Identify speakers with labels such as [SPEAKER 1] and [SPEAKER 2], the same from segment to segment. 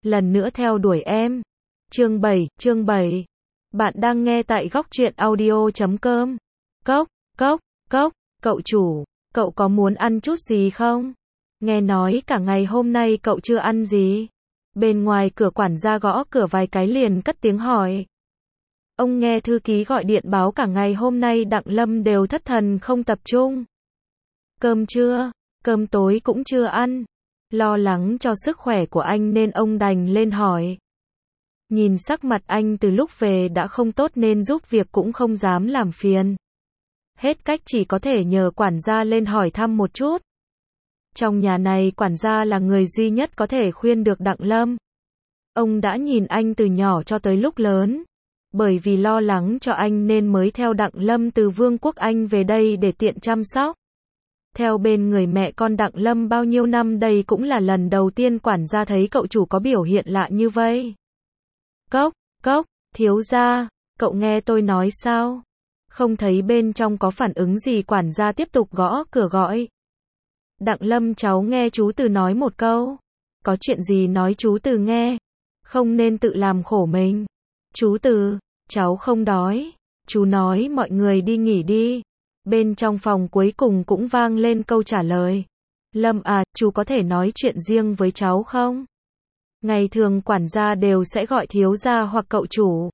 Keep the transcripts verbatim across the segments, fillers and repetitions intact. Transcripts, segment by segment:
[SPEAKER 1] lần nữa theo đuổi em. Chương bảy, chương bảy. Bạn đang nghe tại góc truyện audio chấm com. Cốc, cốc, cốc, cậu chủ, cậu có muốn ăn chút gì không? Nghe nói cả ngày hôm nay cậu chưa ăn gì. Bên ngoài cửa quản gia gõ cửa vài cái liền cất tiếng hỏi. Ông nghe thư ký gọi điện báo cả ngày hôm nay Đặng Lâm đều thất thần không tập trung. Cơm trưa, cơm tối cũng chưa ăn. Lo lắng cho sức khỏe của anh nên ông đành lên hỏi. Nhìn sắc mặt anh từ lúc về đã không tốt nên giúp việc cũng không dám làm phiền. Hết cách chỉ có thể nhờ quản gia lên hỏi thăm một chút. Trong nhà này quản gia là người duy nhất có thể khuyên được Đặng Lâm. Ông đã nhìn anh từ nhỏ cho tới lúc lớn. Bởi vì lo lắng cho anh nên mới theo Đặng Lâm từ Vương quốc Anh về đây để tiện chăm sóc. Theo bên người mẹ con Đặng Lâm bao nhiêu năm đây cũng là lần đầu tiên quản gia thấy cậu chủ có biểu hiện lạ như vậy. Cốc, cốc, thiếu gia, cậu nghe tôi nói sao? Không thấy bên trong có phản ứng gì quản gia tiếp tục gõ cửa gọi. Đặng Lâm cháu nghe chú Từ nói một câu. Có chuyện gì nói chú Từ nghe. Không nên tự làm khổ mình. Chú Từ, cháu không đói. Chú nói mọi người đi nghỉ đi. Bên trong phòng cuối cùng cũng vang lên câu trả lời. Lâm à, chú có thể nói chuyện riêng với cháu không? Ngày thường quản gia đều sẽ gọi thiếu gia hoặc cậu chủ.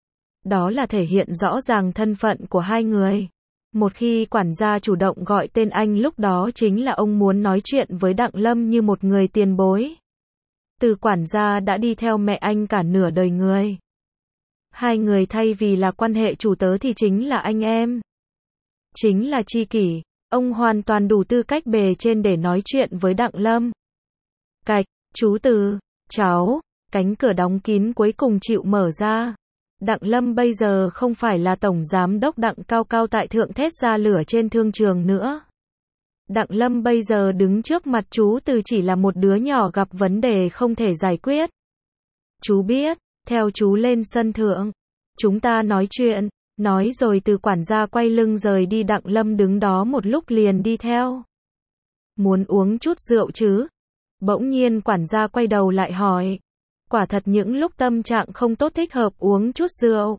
[SPEAKER 1] Đó là thể hiện rõ ràng thân phận của hai người. Một khi quản gia chủ động gọi tên anh lúc đó chính là ông muốn nói chuyện với Đặng Lâm như một người tiền bối. Từ quản gia đã đi theo mẹ anh cả nửa đời người. Hai người thay vì là quan hệ chủ tớ thì chính là anh em. Chính là tri kỷ. Ông hoàn toàn đủ tư cách bề trên để nói chuyện với Đặng Lâm. Cạch, chú Từ, cháu, cánh cửa đóng kín cuối cùng chịu mở ra. Đặng Lâm bây giờ không phải là tổng giám đốc Đặng cao cao tại thượng thét ra lửa trên thương trường nữa. Đặng Lâm bây giờ đứng trước mặt chú Từ chỉ là một đứa nhỏ gặp vấn đề không thể giải quyết. Chú biết, theo chú lên sân thượng. Chúng ta nói chuyện. Nói rồi từ quản gia quay lưng rời đi. Đặng Lâm đứng đó một lúc liền đi theo. Muốn uống chút rượu chứ? Bỗng nhiên quản gia quay đầu lại hỏi. Quả thật những lúc tâm trạng không tốt thích hợp uống chút rượu.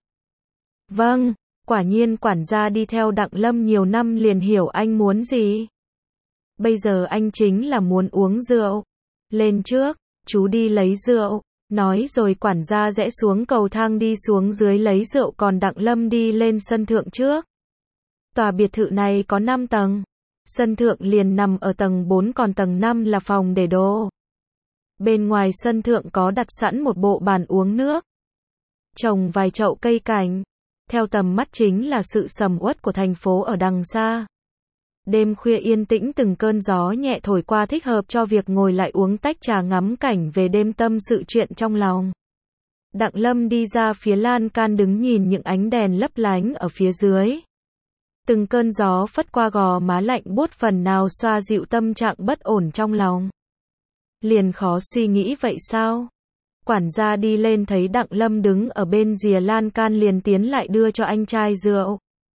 [SPEAKER 1] Vâng, quả nhiên quản gia đi theo Đặng Lâm nhiều năm liền hiểu anh muốn gì. Bây giờ anh chính là muốn uống rượu. Lên trước, chú đi lấy rượu. Nói rồi quản gia rẽ xuống cầu thang đi xuống dưới lấy rượu còn Đặng Lâm đi lên sân thượng trước. Tòa biệt thự này có năm tầng. Sân thượng liền nằm ở tầng bốn còn tầng năm là phòng để đồ. Bên ngoài sân thượng có đặt sẵn một bộ bàn uống nước. Trồng vài chậu cây cảnh. Theo tầm mắt chính là sự sầm uất của thành phố ở đằng xa. Đêm khuya yên tĩnh từng cơn gió nhẹ thổi qua thích hợp cho việc ngồi lại uống tách trà ngắm cảnh về đêm tâm sự chuyện trong lòng. Đặng Lâm đi ra phía lan can đứng nhìn những ánh đèn lấp lánh ở phía dưới. Từng cơn gió phất qua gò má lạnh buốt phần nào xoa dịu tâm trạng bất ổn trong lòng. Liền khó suy nghĩ vậy sao? Quản gia đi lên thấy Đặng Lâm đứng ở bên rìa lan can liền tiến lại đưa cho anh chai rượu.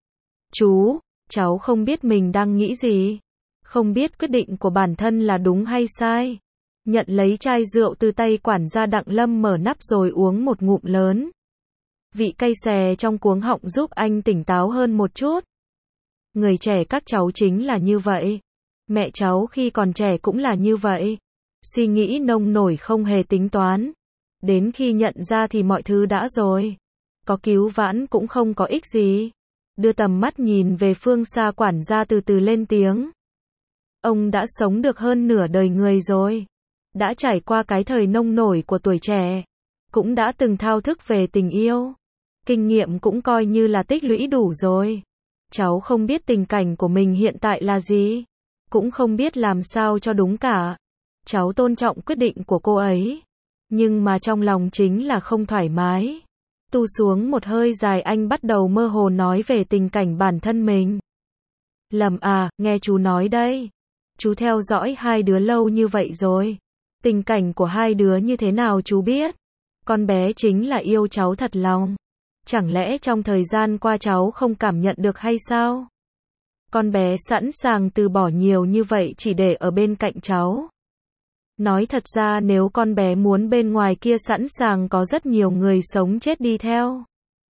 [SPEAKER 1] Chú, cháu không biết mình đang nghĩ gì. Không biết quyết định của bản thân là đúng hay sai. Nhận lấy chai rượu từ tay quản gia Đặng Lâm mở nắp rồi uống một ngụm lớn. Vị cay xè trong cuống họng giúp anh tỉnh táo hơn một chút. Người trẻ các cháu chính là như vậy. Mẹ cháu khi còn trẻ cũng là như vậy. Suy nghĩ nông nổi không hề tính toán. Đến khi nhận ra thì mọi thứ đã rồi. Có cứu vãn cũng không có ích gì. Đưa tầm mắt nhìn về phương xa quản gia từ từ lên tiếng. Ông đã sống được hơn nửa đời người rồi. Đã trải qua cái thời nông nổi của tuổi trẻ. Cũng đã từng thao thức về tình yêu. Kinh nghiệm cũng coi như là tích lũy đủ rồi. Cháu không biết tình cảnh của mình hiện tại là gì. Cũng không biết làm sao cho đúng cả. Cháu tôn trọng quyết định của cô ấy. Nhưng mà trong lòng chính là không thoải mái. Tu xuống một hơi dài anh bắt đầu mơ hồ nói về tình cảnh bản thân mình. Lâm à, nghe chú nói đây. Chú theo dõi hai đứa lâu như vậy rồi. Tình cảnh của hai đứa như thế nào chú biết. Con bé chính là yêu cháu thật lòng. Chẳng lẽ trong thời gian qua cháu không cảm nhận được hay sao? Con bé sẵn sàng từ bỏ nhiều như vậy chỉ để ở bên cạnh cháu. Nói thật ra nếu con bé muốn bên ngoài kia sẵn sàng có rất nhiều người sống chết đi theo.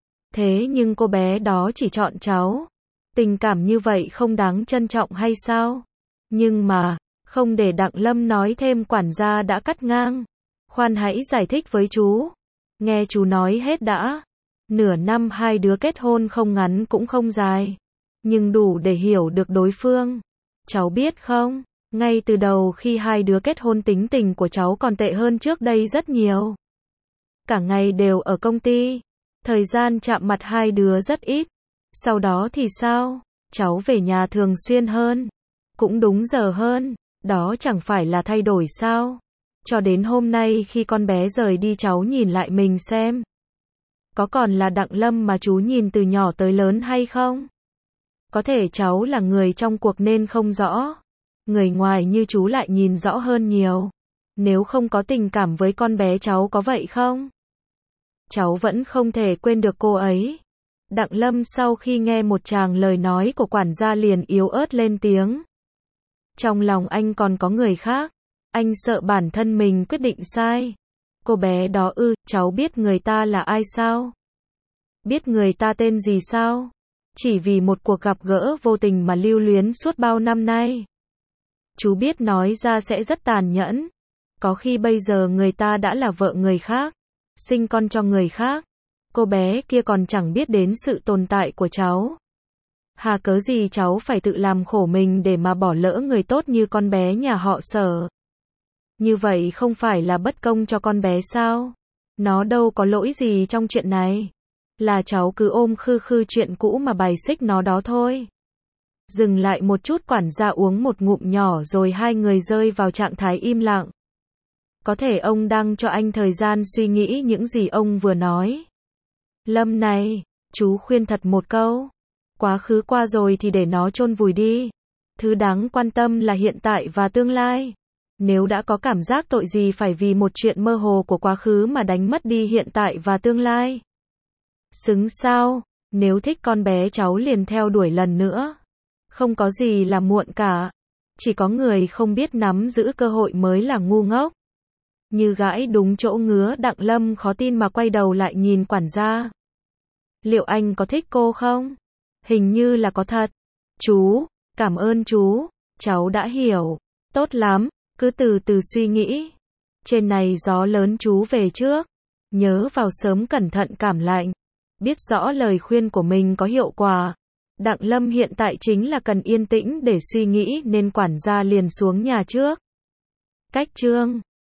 [SPEAKER 1] Thế nhưng cô bé đó chỉ chọn cháu. Tình cảm như vậy không đáng trân trọng hay sao? Nhưng mà, không để Đặng Lâm nói thêm quản gia đã cắt ngang. Khoan hãy giải thích với chú. Nghe chú nói hết đã. Nửa năm hai đứa kết hôn không ngắn cũng không dài. Nhưng đủ để hiểu được đối phương. Cháu biết không? Ngay từ đầu khi hai đứa kết hôn tính tình của cháu còn tệ hơn trước đây rất nhiều. Cả ngày đều ở công ty. Thời gian chạm mặt hai đứa rất ít. Sau đó thì sao? Cháu về nhà thường xuyên hơn. Cũng đúng giờ hơn. Đó chẳng phải là thay đổi sao? Cho đến hôm nay khi con bé rời đi cháu nhìn lại mình xem. Có còn là Đặng Lâm mà chú nhìn từ nhỏ tới lớn hay không? Có thể cháu là người trong cuộc nên không rõ. Người ngoài như chú lại nhìn rõ hơn nhiều. Nếu không có tình cảm với con bé cháu có vậy không? Cháu vẫn không thể quên được cô ấy. Đặng Lâm sau khi nghe một tràng lời nói của quản gia liền yếu ớt lên tiếng. Trong lòng anh còn có người khác. Anh sợ bản thân mình quyết định sai. Cô bé đó ư, cháu biết người ta là ai sao? Biết người ta tên gì sao? Chỉ vì một cuộc gặp gỡ vô tình mà lưu luyến suốt bao năm nay. Chú biết nói ra sẽ rất tàn nhẫn. Có khi bây giờ người ta đã là vợ người khác. Sinh con cho người khác. Cô bé kia còn chẳng biết đến sự tồn tại của cháu. Hà cớ gì cháu phải tự làm khổ mình để mà bỏ lỡ người tốt như con bé nhà họ Sở. Như vậy không phải là bất công cho con bé sao? Nó đâu có lỗi gì trong chuyện này. Là cháu cứ ôm khư khư chuyện cũ mà bài xích nó đó thôi. Dừng lại một chút quản gia uống một ngụm nhỏ rồi hai người rơi vào trạng thái im lặng. Có thể ông đang cho anh thời gian suy nghĩ những gì ông vừa nói. Lâm này, chú khuyên thật một câu. Quá khứ qua rồi thì để nó chôn vùi đi. Thứ đáng quan tâm là hiện tại và tương lai. Nếu đã có cảm giác tội gì phải vì một chuyện mơ hồ của quá khứ mà đánh mất đi hiện tại và tương lai. Xứng sao? Nếu thích con bé cháu liền theo đuổi lần nữa. Không có gì là muộn cả. Chỉ có người không biết nắm giữ cơ hội mới là ngu ngốc. Như gãi đúng chỗ ngứa, Đặng Lâm khó tin mà quay đầu lại nhìn quản gia. Liệu anh có thích cô không? Hình như là có thật. Chú, cảm ơn chú. Cháu đã hiểu. Tốt lắm, cứ từ từ suy nghĩ. Trên này gió lớn chú về trước. Nhớ vào sớm cẩn thận cảm lạnh. Biết rõ lời khuyên của mình có hiệu quả. Đặng Lâm hiện tại chính là cần yên tĩnh để suy nghĩ nên quản gia liền xuống nhà trước. Cách chương